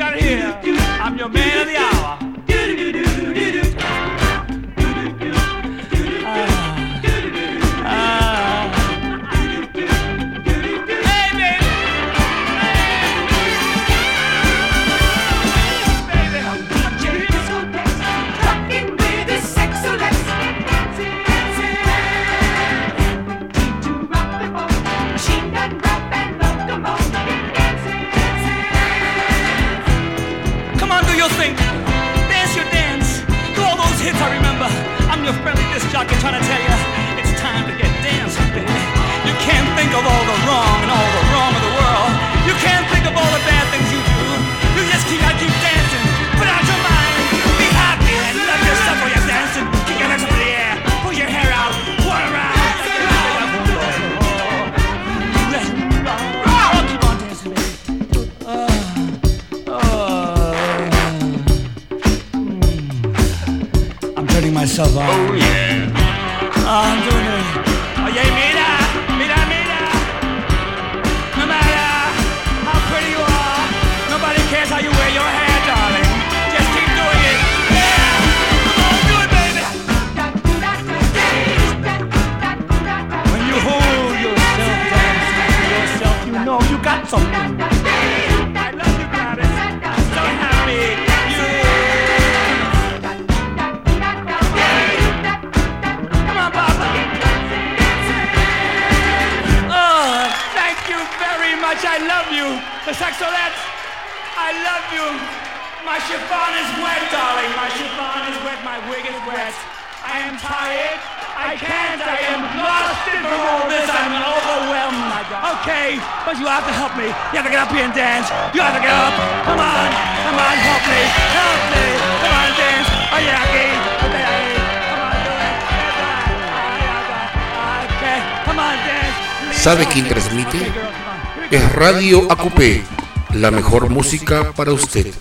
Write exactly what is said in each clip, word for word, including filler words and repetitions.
got here. I'm your man of the hour. Your friendly disc jockey trying to tell you it's time to get dancing, baby. You can't think of all the wrong and all the wrong of the world. You can't think of all the bad things you do. You just keep gotta keep dancing. Put out your mind. Be happy and love yourself while you're dancing. Kick your legs up in the air. Pull your hair out. Whirl around. Oh, keep on dancing, baby. Oh, oh. Turning myself on. Oh yeah. Oh, I'm doing it. Oye, mira, mira, mira. No matter how pretty you are, nobody cares how you wear your hair, darling. Just keep doing it. Yeah. Come on, do it, baby. When you hold yourself dancing to yourself, you know you got something. I love you, Gladys. I'm so happy. I love you, the Sexolettes. I love you. My chiffon is wet, darling. My chiffon is wet. My wig is wet. I am tired. I can't. I am lost in all this. I'm overwhelmed, my God. Okay, but you have to help me. You have to get up here and dance. You have to get up. Come on. Come on, help me. Help me. Come on, dance. Oh, yeah, okay. Come on, do it. Okay, come on, dance. ¿Sabe quién transmite? Es Radio A Q P, la mejor música para usted.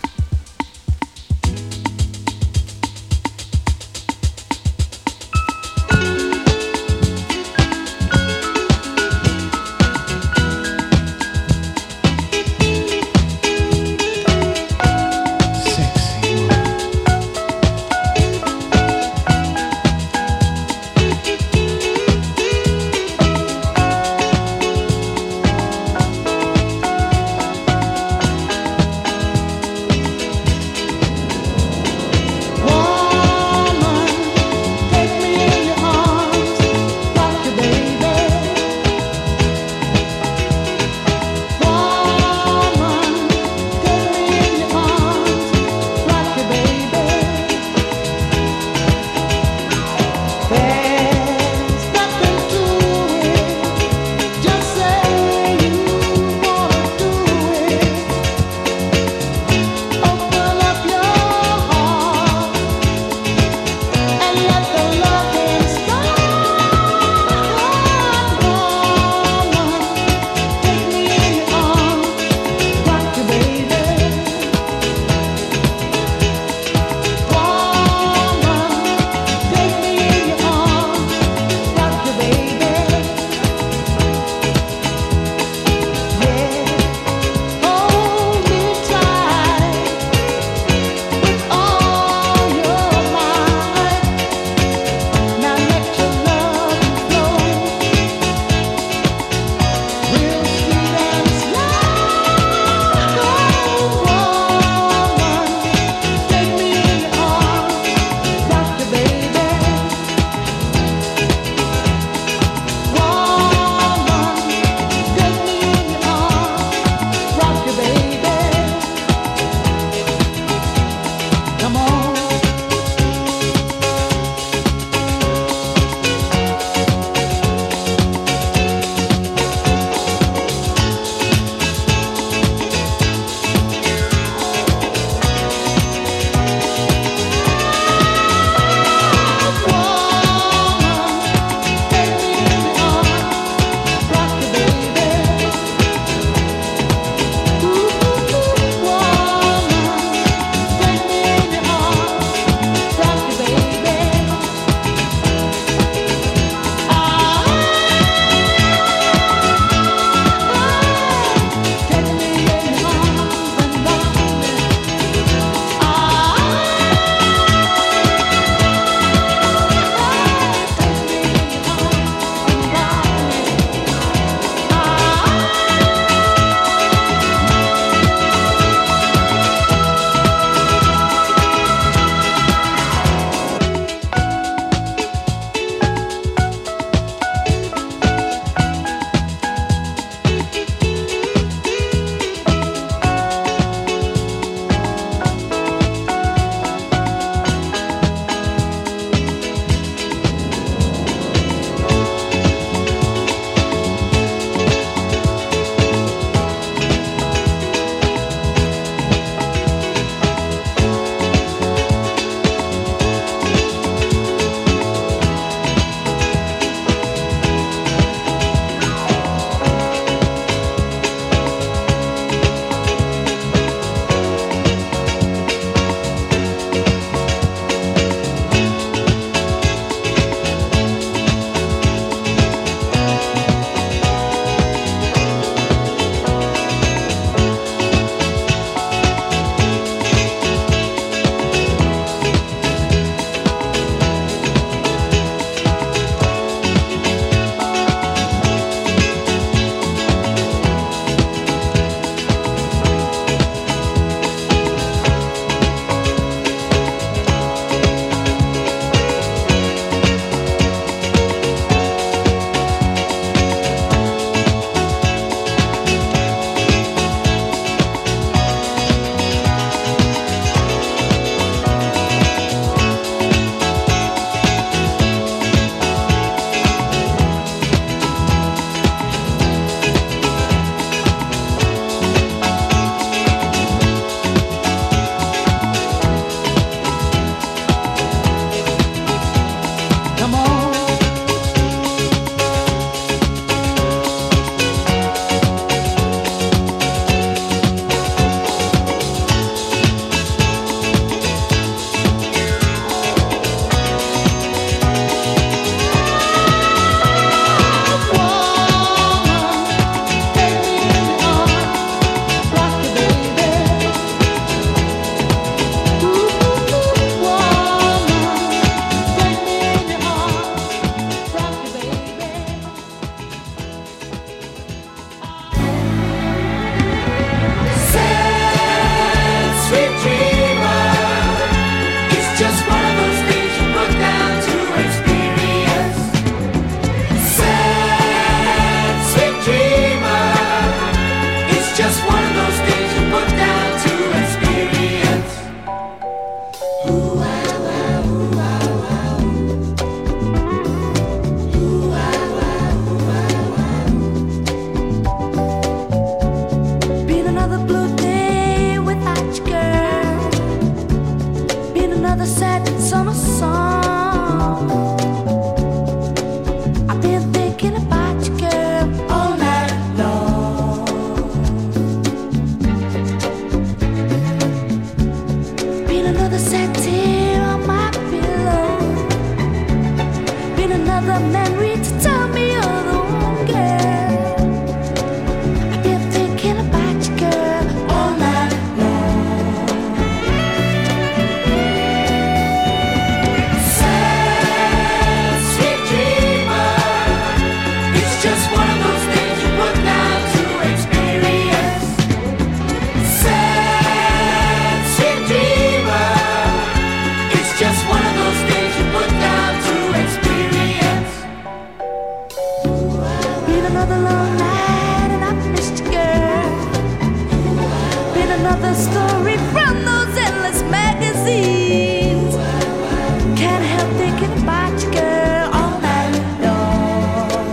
story from those endless magazines. Can't help thinking about you, girl, all night long.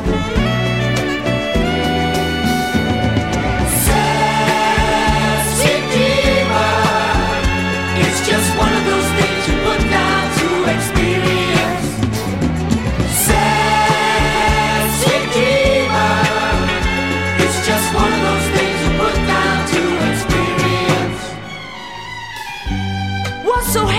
Sassy diva, it's just one of those things you put down to experience. Sassy diva, it's just one of those things you put down to experience. What's so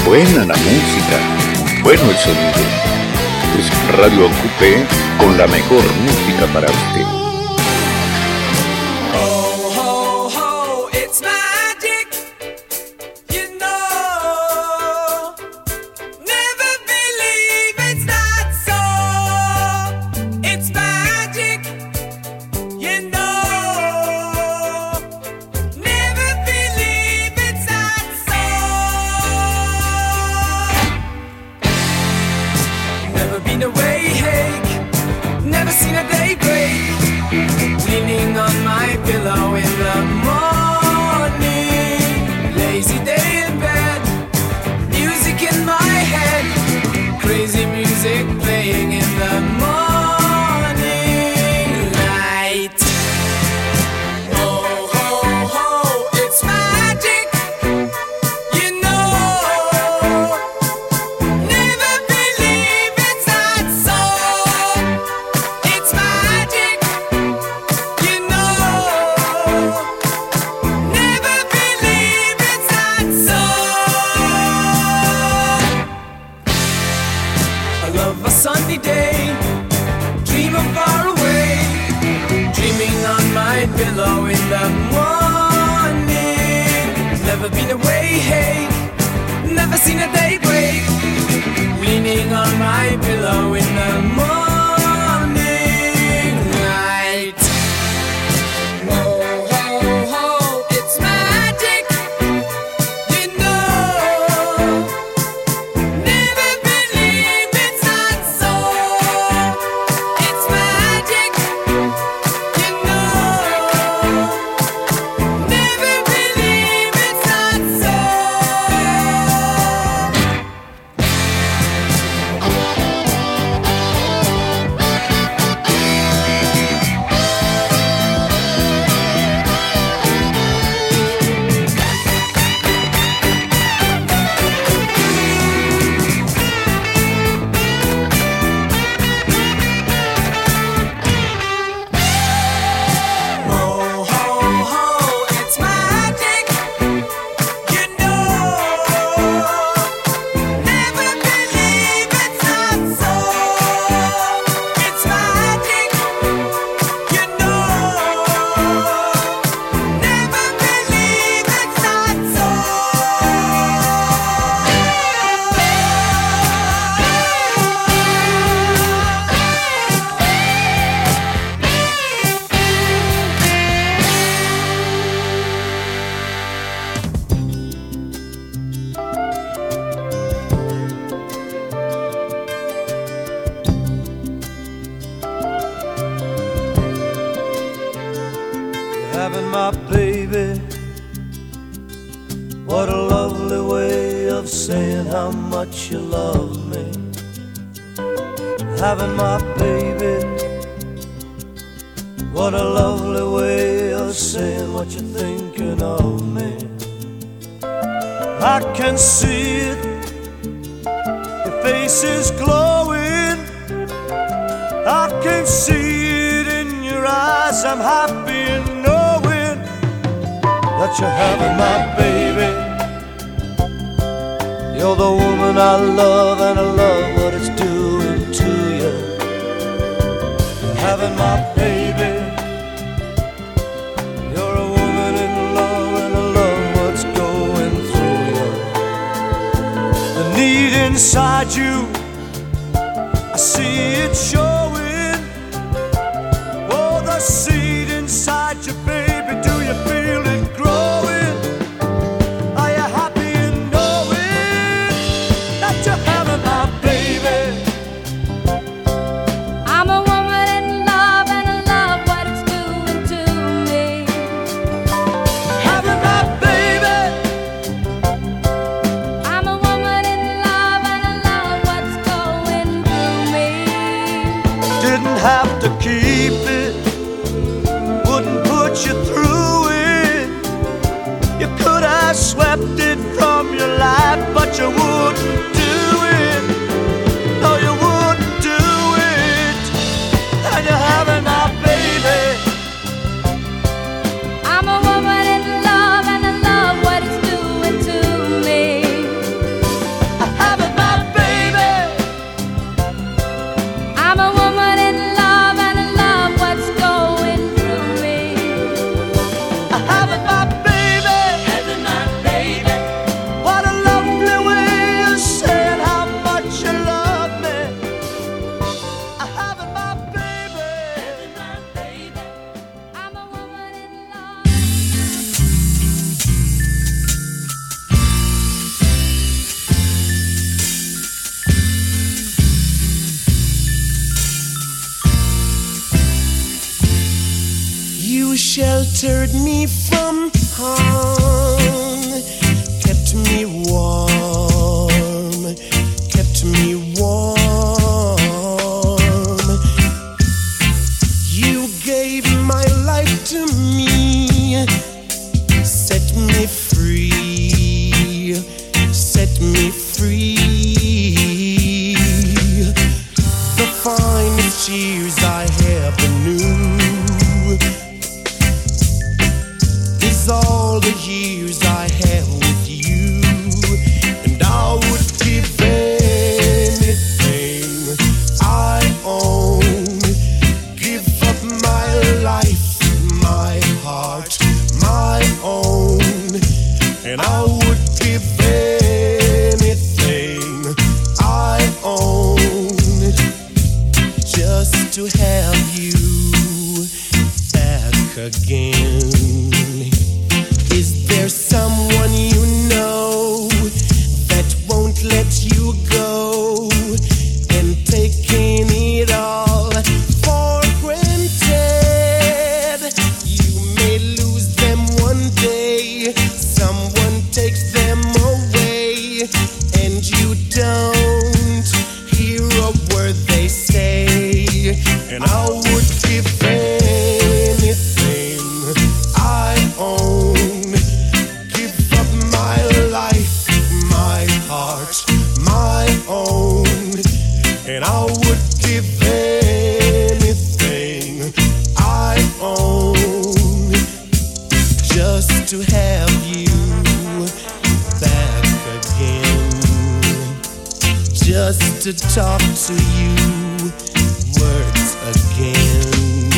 Buena la música, bueno el sonido. Es Radio Ocupé con la mejor música para usted. having my baby. What a lovely way of saying how much you love me. Having my baby. What a lovely way of saying what you're thinking of me. I can see it, your face is glowing. I can see it in your eyes. I'm happy in knowing that you're having my baby. You're the woman I love, and I love what it's doing to you. You're having my baby. You're a woman in love, and I love what's going through you. The need inside you, I see it showing. Oh, the seed inside you, baby, do you feel it growing? Are you happy in knowing that you're having my baby? I'm a woman in love, and I love what it's doing to me. Having my baby. I'm a woman in love, and I love what's going through me. Didn't have to keep it, wouldn't put you through it. You could have swept it from your life, but you wouldn't do it. No, you wouldn't do it. And you're having my baby. I'm a woman in love, and I love what it's doing to me. sheltered me from harm, kept me warm, kept me warm. You gave my life to me, set me free, set me free. The finest years I ever knew is all the years I have with you, and I would give anything I own, give up my life, my heart, my own, and I would give anything I own just to have you back again. Is there someone you know that won't let you go, and taking it all for granted? You may lose them one day, someone takes them away, and you don't hear a word they say. And I would give anything I own, give up my life, my heart, my own, and I would give anything I own just to have you back again, just to talk to you words again.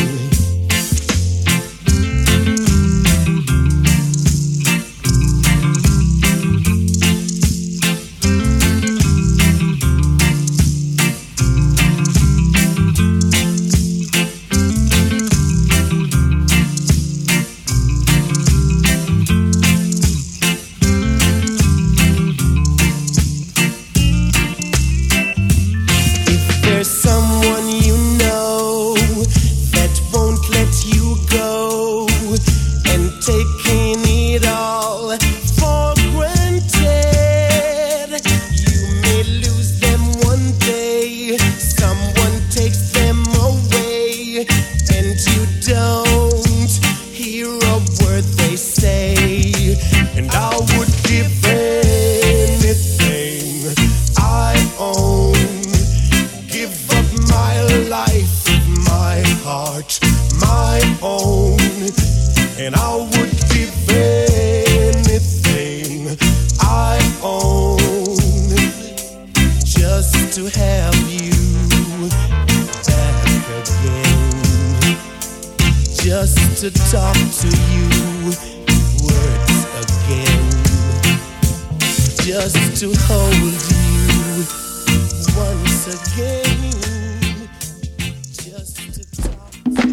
If there's someone you know that won't let you go, and taking it all for granted, you may lose them one day, someone takes them away, and you don't hear a word they say. And I would give anything I own, give up my life, my heart, my own, and I would give anything I own just to have you back again, just to talk to you words again, just to hold you once again, just to talk to you.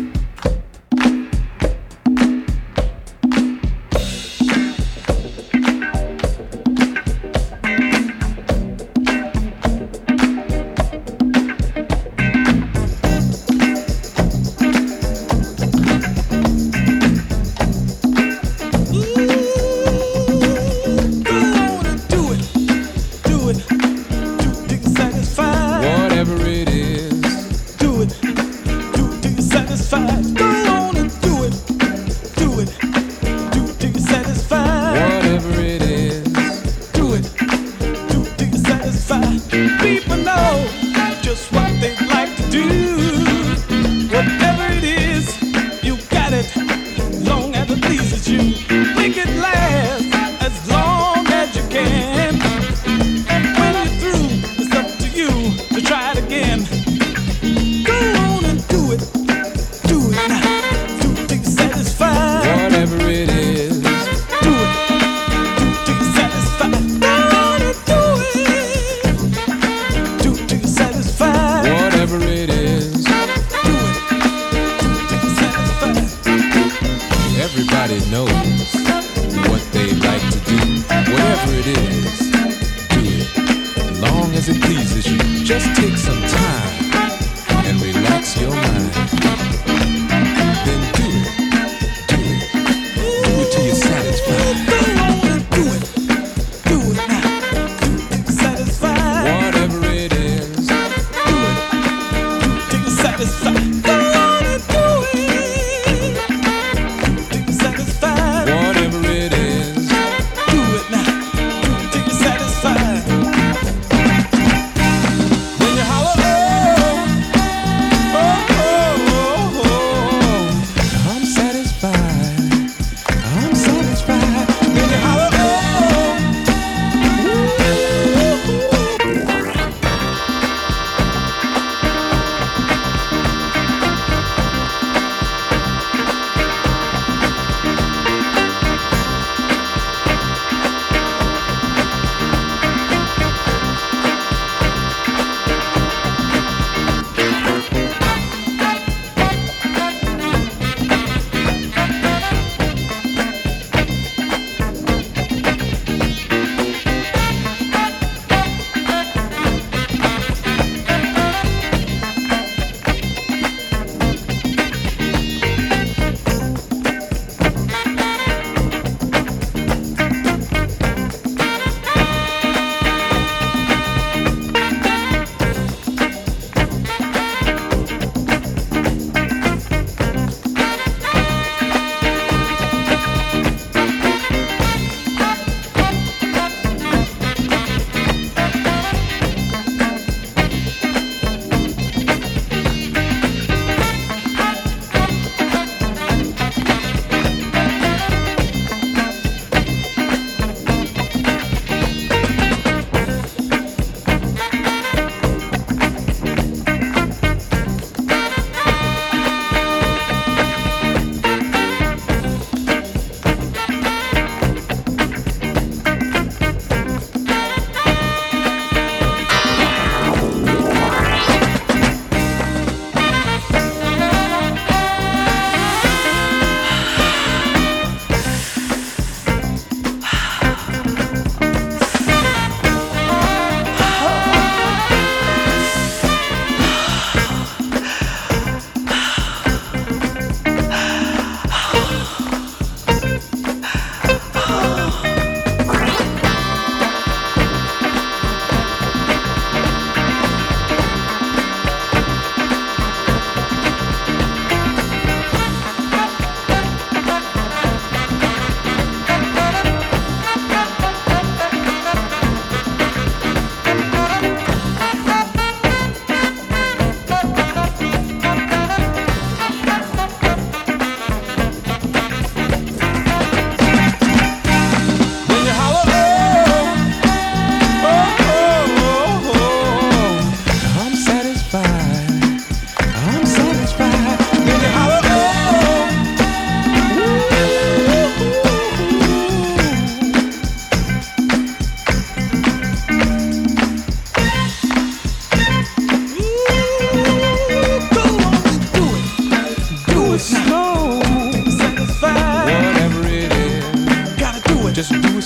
Whatever it is, do it, do it till you're satisfied. Go on and do it, do it, do it till you're satisfied. Whatever it is, do it, do it till you're satisfied. People know just what they like to do. Whatever it is, you got it, long as it pleases you. Make it last as long as you can. And when you're through, it's up to you to try it again. Go on and do it, do it now, do it till you're satisfied. Whatever it is, do it, do it till you're satisfied. Go on and do it, do it till you're satisfied. Whatever it is, do it, do it till you're satisfied. Everybody knows what they like to do. Whatever it is, do it, as long as it pleases you. Just take some time and relax your mind. Then do it, do it,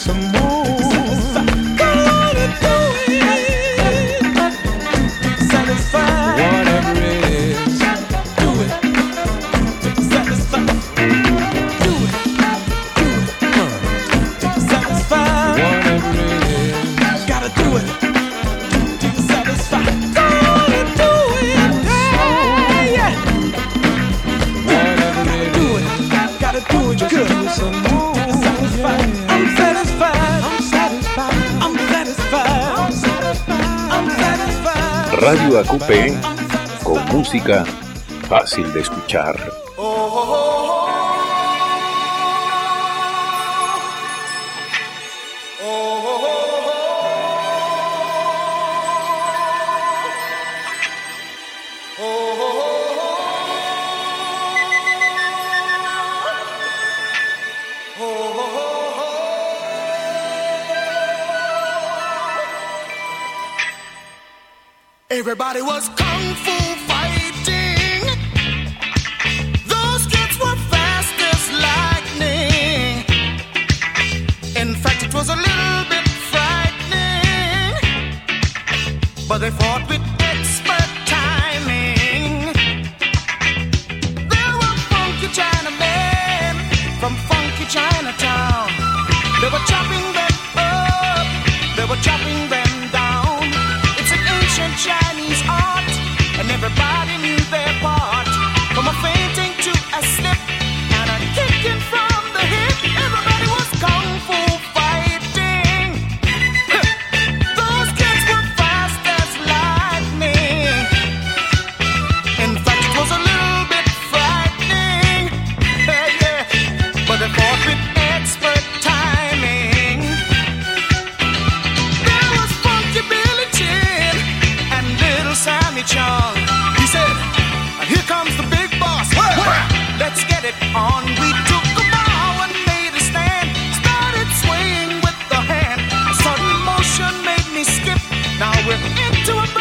some more. Go on and do it. Satisfied. Whatever it is, do it. Satisfied. Do it. Do it. Uh. Satisfied. Whatever it is, gotta do it. Do you satisfied? Go on and do it. Yeah, yeah. Whatever it is, gotta do it good. I'm satisfied. I'm satisfied. I'm satisfied. I'm satisfied. I'm satisfied. Radio A Q P con música fácil de escuchar. Everybody was kung fu fighting. Those kids were fast as lightning. In fact, it was a little bit frightening, but they fought with expert timing. There were funky Chinamen from funky Chinatown. They were chopping them up, they were chopping them down. It's an ancient Chinese art, and everybody knew their part. From a fainting to a slip and a kicking from the hip, everybody was kung fu fighting. Those kids were fast as lightning. In fact, it was a little bit frightening. Yeah, yeah. But they fought with expert timing. There was Funky Billy Chin and Little Sammy Chung. He said, "Here comes the big boss. Let's get it on." We took a bow and made a stand. Started swaying with the hand. A sudden motion made me skip. Now we're into a